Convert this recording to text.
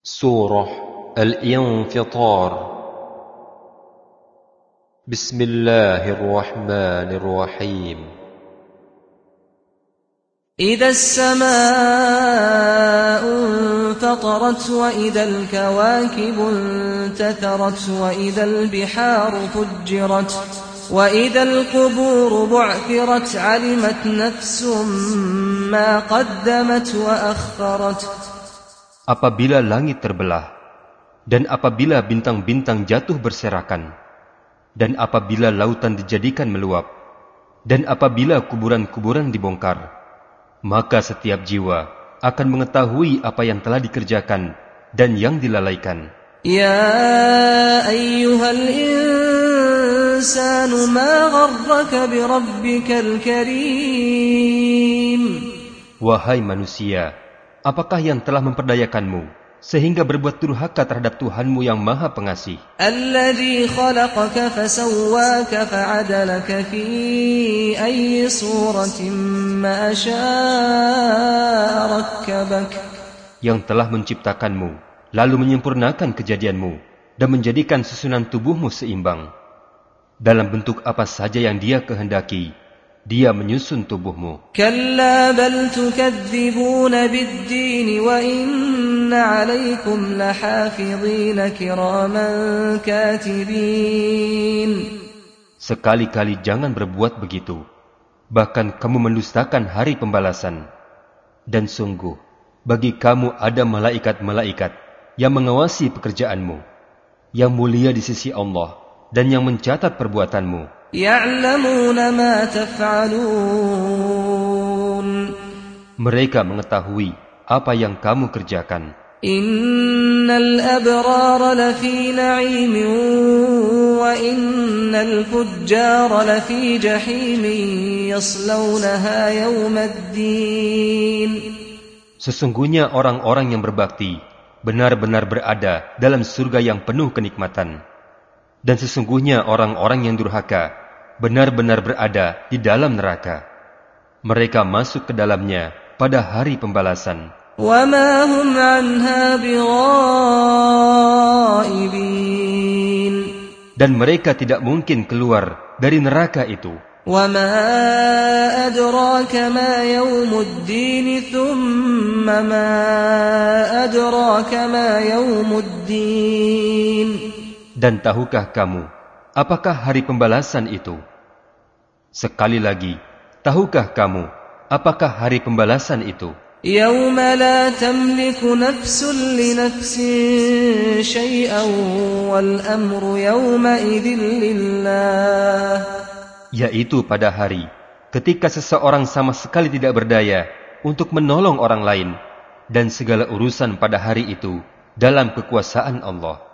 سورة الانفطار. بسم الله الرحمن الرحيم. إذا السماء انفطرت وإذا الكواكب انتثرت وإذا البحار فجرت وإذا القبور بعثرت علمت نفس ما قدمت وأخرت. Apabila langit terbelah, dan apabila bintang-bintang jatuh berserakan, dan apabila lautan dijadikan meluap, dan apabila kuburan-kuburan dibongkar, maka setiap jiwa akan mengetahui apa yang telah dikerjakan dan yang dilalaikan. Ya ayyuhal insanu ma gharraka birabbikal karim. Wahai manusia, apakah yang telah memperdayakanmu sehingga berbuat durhaka terhadap Tuhanmu yang Maha Pengasih? Alladzi khalaqaka fasawwaka fa'adalaka fi ayyi suratin ma syaa rakkabak. Yang telah menciptakanmu, lalu menyempurnakan kejadianmu dan menjadikan susunan tubuhmu seimbang. Dalam bentuk apa saja yang Dia kehendaki, Dia menyusun tubuhmu. Kalla bal tukadzibuna bid-din wa inna 'alaykum lahafizin kiraman katibin. Sekali-kali jangan berbuat begitu. Bahkan kamu mendustakan hari pembalasan. Dan sungguh, bagi kamu ada malaikat-malaikat yang mengawasi pekerjaanmu, yang mulia di sisi Allah dan yang mencatat perbuatanmu. Ya'lamuna ma taf'alun. Mereka mengetahui apa yang kamu kerjakan. Innal abrara lafi na'imin wa innal fujjara lafi jahimin yaslawnaha yawmaddin. Sesungguhnya orang-orang yang berbakti benar-benar berada dalam surga yang penuh kenikmatan. Dan sesungguhnya orang-orang yang durhaka benar-benar berada di dalam neraka. Mereka masuk ke dalamnya pada hari pembalasan. وَمَا هُمْ عَنْهَا بِغَائِبِينَ. Dan mereka tidak mungkin keluar dari neraka itu. وَمَا أَدْرَاكَ مَا يَوْمُ الدِّينِ ثُمَّ مَا أَدْرَاكَ مَا يَوْمُ الدِّينِ. Dan tahukah kamu, apakah hari pembalasan itu? Sekali lagi, tahukah kamu, apakah hari pembalasan itu? يَوْمَ لَا تَمْلِكُ نَفْسٌ لِنَفْسٍ شَيْئًا وَالْأَمْرُ يَوْمَئِذٍ لِلَّهِ. Yaitu pada hari, ketika seseorang sama sekali tidak berdaya untuk menolong orang lain, dan segala urusan pada hari itu dalam kekuasaan Allah.